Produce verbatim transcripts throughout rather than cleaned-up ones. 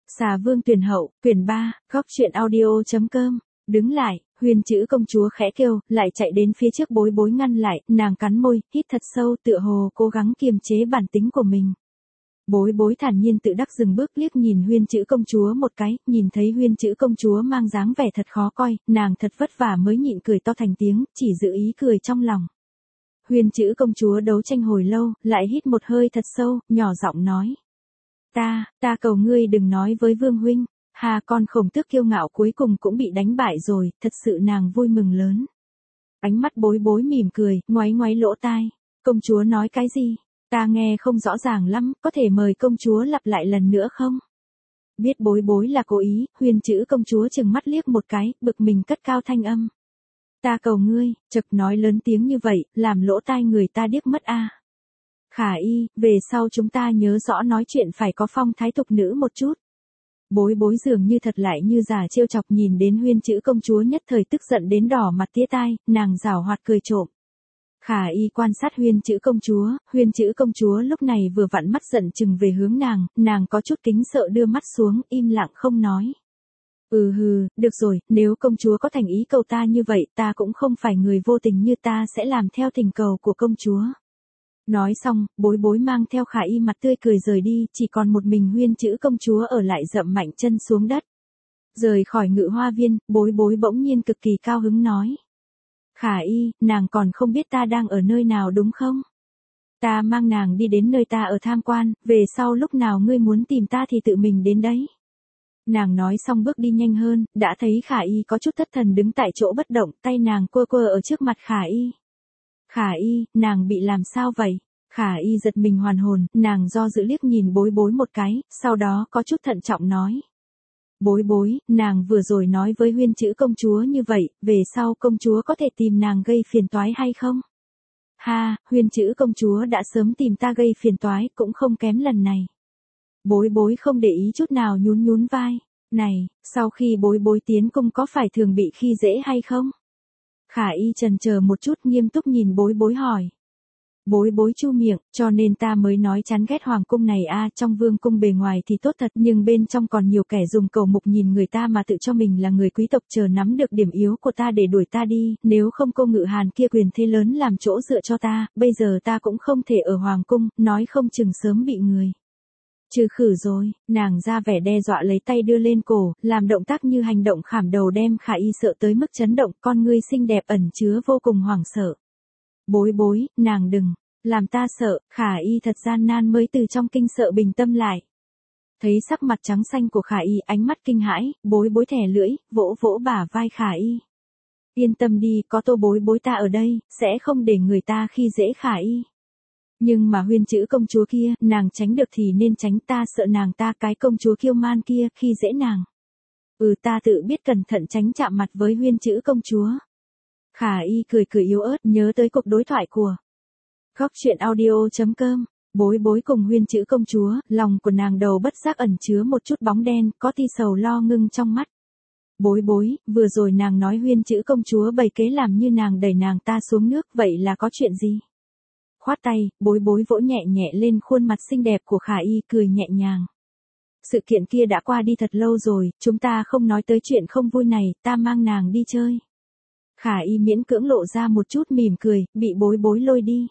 Xà Vương Tuyển Hậu, quyển ba, góc truyện audio.com. Đứng lại, Huyền chữ công chúa khẽ kêu, lại chạy đến phía trước Bối Bối ngăn lại, nàng cắn môi, hít thật sâu tựa hồ cố gắng kiềm chế bản tính của mình. Bối Bối thản nhiên tự đắc dừng bước liếc nhìn Huyền chữ công chúa một cái, nhìn thấy Huyền chữ công chúa mang dáng vẻ thật khó coi, nàng thật vất vả mới nhịn cười to thành tiếng, chỉ giữ ý cười trong lòng. Huyền chữ công chúa đấu tranh hồi lâu, lại hít một hơi thật sâu, nhỏ giọng nói. Ta, ta cầu ngươi đừng nói với Vương huynh, hà con Khổng Tước kiêu ngạo cuối cùng cũng bị đánh bại rồi, thật sự nàng vui mừng lớn. Ánh mắt Bối Bối mỉm cười, ngoáy ngoáy lỗ tai, công chúa nói cái gì, ta nghe không rõ ràng lắm, có thể mời công chúa lặp lại lần nữa không? Biết Bối Bối là cố ý, Huyền chữ công chúa chừng mắt liếc một cái, bực mình cất cao thanh âm. Ta cầu ngươi, chực nói lớn tiếng như vậy, làm lỗ tai người ta điếc mất a. À. Khả y, về sau chúng ta nhớ rõ nói chuyện phải có phong thái tục nữ một chút. Bối Bối dường như thật lại như giả trêu chọc nhìn đến Huyền chữ công chúa nhất thời tức giận đến đỏ mặt tía tai, nàng giảo hoạt cười trộm. Khả y quan sát Huyền chữ công chúa, Huyền chữ công chúa lúc này vừa vặn mắt giận chừng về hướng nàng, nàng có chút kính sợ đưa mắt xuống, im lặng không nói. Ừ hừ, được rồi, nếu công chúa có thành ý cầu ta như vậy, ta cũng không phải người vô tình như ta sẽ làm theo tình cầu của công chúa. Nói xong, Bối Bối mang theo Khả y mặt tươi cười rời đi, chỉ còn một mình Huyền chữ công chúa ở lại dậm mạnh chân xuống đất. Rời khỏi Ngự Hoa Viên, Bối Bối bỗng nhiên cực kỳ cao hứng nói. Khả y, nàng còn không biết ta đang ở nơi nào đúng không? Ta mang nàng đi đến nơi ta ở tham quan, về sau lúc nào ngươi muốn tìm ta thì tự mình đến đấy. Nàng nói xong bước đi nhanh hơn, đã thấy Khả y có chút thất thần đứng tại chỗ bất động, tay nàng quơ quơ ở trước mặt Khả y. Khả y, nàng bị làm sao vậy? Khả y giật mình hoàn hồn, nàng do dự liếc nhìn Bối Bối một cái, sau đó có chút thận trọng nói. Bối Bối, nàng vừa rồi nói với Huyền chữ công chúa như vậy, về sau công chúa có thể tìm nàng gây phiền toái hay không? Ha, Huyền chữ công chúa đã sớm tìm ta gây phiền toái, cũng không kém lần này. Bối Bối không để ý chút nào nhún nhún vai. Này, sau khi Bối Bối tiến cung có phải thường bị khi dễ hay không? Khả y chần chờ một chút nghiêm túc nhìn Bối Bối hỏi. Bối Bối chu miệng, cho nên ta mới nói chán ghét hoàng cung này a, trong vương cung bề ngoài thì tốt thật nhưng bên trong còn nhiều kẻ dùng cầu mục nhìn người ta mà tự cho mình là người quý tộc chờ nắm được điểm yếu của ta để đuổi ta đi, nếu không cô Ngự Hàn kia quyền thế lớn làm chỗ dựa cho ta, bây giờ ta cũng không thể ở hoàng cung, nói không chừng sớm bị người. Trừ khử rồi, nàng ra vẻ đe dọa lấy tay đưa lên cổ, làm động tác như hành động khảm đầu đem Khả y sợ tới mức chấn động, con ngươi xinh đẹp ẩn chứa vô cùng hoảng sợ. Bối Bối, nàng đừng, làm ta sợ, Khả y thật gian nan mới từ trong kinh sợ bình tâm lại. Thấy sắc mặt trắng xanh của Khả y, ánh mắt kinh hãi, Bối Bối thẻ lưỡi, vỗ vỗ bả vai Khả y. Yên tâm đi, có Tô Bối Bối ta ở đây, sẽ không để người ta khi dễ Khả y. Nhưng mà Huyền chữ công chúa kia, nàng tránh được thì nên tránh, ta sợ nàng ta cái công chúa kiêu man kia, khi dễ nàng. Ừ ta tự biết cẩn thận tránh chạm mặt với Huyền chữ công chúa. Khả y cười cười yếu ớt nhớ tới cuộc đối thoại của góc truyện audio.com. Bối Bối cùng Huyền chữ công chúa, lòng của nàng đầu bất giác ẩn chứa một chút bóng đen, có tia sầu lo ngưng trong mắt. Bối Bối, vừa rồi nàng nói Huyền chữ công chúa bày kế làm như nàng đẩy nàng ta xuống nước, vậy là có chuyện gì? Khoát tay, Bối Bối vỗ nhẹ nhẹ lên khuôn mặt xinh đẹp của Khả y cười nhẹ nhàng. Sự kiện kia đã qua đi thật lâu rồi, chúng ta không nói tới chuyện không vui này, ta mang nàng đi chơi. Khả y miễn cưỡng lộ ra một chút mỉm cười, bị Bối Bối lôi đi.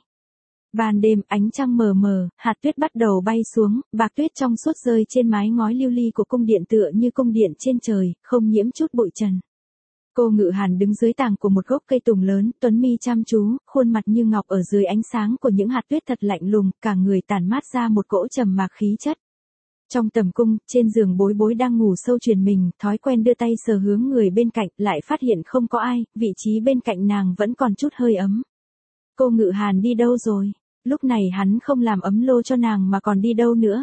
Ban đêm ánh trăng mờ mờ, hạt tuyết bắt đầu bay xuống, bạc tuyết trong suốt rơi trên mái ngói lưu ly của cung điện tựa như cung điện trên trời, không nhiễm chút bụi trần. Cô Ngự Hàn đứng dưới tàng của một gốc cây tùng lớn, tuấn mi chăm chú, khuôn mặt như ngọc ở dưới ánh sáng của những hạt tuyết thật lạnh lùng, cả người tản mát ra một cỗ trầm mạc khí chất. Trong tầm cung, trên giường Bối Bối đang ngủ sâu truyền mình, thói quen đưa tay sờ hướng người bên cạnh, lại phát hiện không có ai, vị trí bên cạnh nàng vẫn còn chút hơi ấm. Cô Ngự Hàn đi đâu rồi? Lúc này hắn không làm ấm lô cho nàng mà còn đi đâu nữa?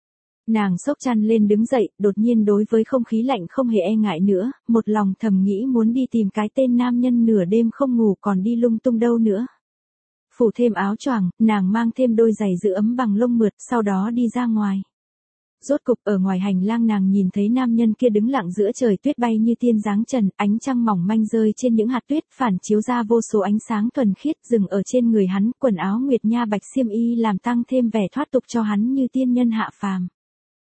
Nàng xốc chăn lên đứng dậy, đột nhiên đối với không khí lạnh không hề e ngại nữa, một lòng thầm nghĩ muốn đi tìm cái tên nam nhân nửa đêm không ngủ còn đi lung tung đâu nữa. Phủ thêm áo choàng, nàng mang thêm đôi giày giữ ấm bằng lông mượt, sau đó đi ra ngoài. Rốt cục ở ngoài hành lang nàng nhìn thấy nam nhân kia đứng lặng giữa trời tuyết bay như tiên dáng trần, ánh trăng mỏng manh rơi trên những hạt tuyết phản chiếu ra vô số ánh sáng thuần khiết dừng ở trên người hắn, quần áo nguyệt nha bạch xiêm y làm tăng thêm vẻ thoát tục cho hắn như tiên nhân hạ phàm.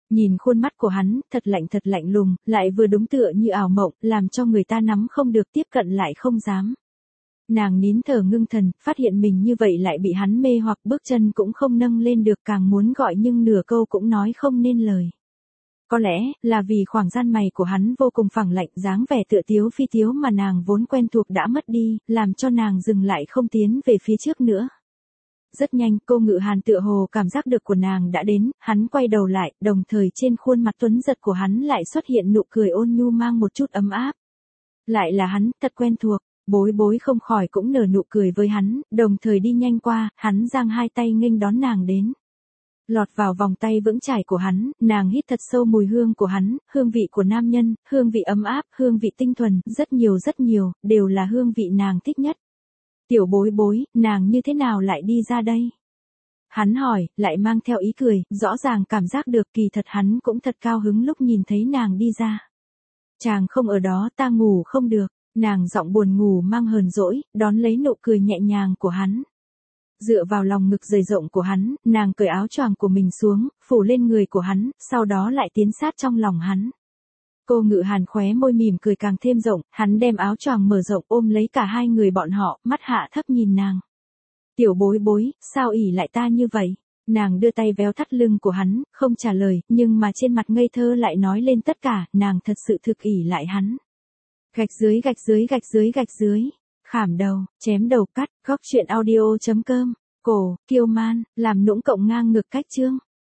Nhìn khuôn mắt của hắn, thật lạnh thật lạnh lùng, lại vừa đúng tựa như ảo mộng, làm cho người ta nắm không được tiếp cận lại không dám. Nàng nín thở ngưng thần, phát hiện mình như vậy lại bị hắn mê hoặc bước chân cũng không nâng lên được, càng muốn gọi nhưng nửa câu cũng nói không nên lời. Có lẽ, là vì khoảng gian mày của hắn vô cùng phẳng lạnh, dáng vẻ tựa tiếu phi tiếu mà nàng vốn quen thuộc đã mất đi, làm cho nàng dừng lại không tiến về phía trước nữa. Rất nhanh, cô Ngự Hàn tựa hồ cảm giác được của nàng đã đến, hắn quay đầu lại, đồng thời trên khuôn mặt tuấn giật của hắn lại xuất hiện nụ cười ôn nhu mang một chút ấm áp. Lại là hắn, thật quen thuộc, bối bối không khỏi cũng nở nụ cười với hắn, đồng thời đi nhanh qua, hắn giang hai tay nghênh đón nàng đến. Lọt vào vòng tay vững chãi của hắn, nàng hít thật sâu mùi hương của hắn, hương vị của nam nhân, hương vị ấm áp, hương vị tinh thuần, rất nhiều rất nhiều, đều là hương vị nàng thích nhất. Tiểu bối bối, nàng như thế nào lại đi ra đây? Hắn hỏi, lại mang theo ý cười, rõ ràng cảm giác được kỳ thật hắn cũng thật cao hứng lúc nhìn thấy nàng đi ra. Chàng không ở đó ta ngủ không được, nàng giọng buồn ngủ mang hờn dỗi, đón lấy nụ cười nhẹ nhàng của hắn. Dựa vào lòng ngực dày rộng của hắn, nàng cởi áo choàng của mình xuống, phủ lên người của hắn, sau đó lại tiến sát trong lòng hắn. Cô Ngự Hàn khóe môi mỉm cười càng thêm rộng, hắn đem áo choàng mở rộng ôm lấy cả hai người bọn họ, mắt hạ thấp nhìn nàng. Tiểu bối bối, sao ỉ lại ta như vậy? Nàng đưa tay véo thắt lưng của hắn, không trả lời, nhưng mà trên mặt ngây thơ lại nói lên tất cả, nàng thật sự thực ỉ lại hắn. Gạch dưới gạch dưới gạch dưới gạch dưới, khảm đầu, chém đầu cắt, góc truyện audio chấm com, cổ, kiêu man, làm nũng cộng ngang ngược cách chương.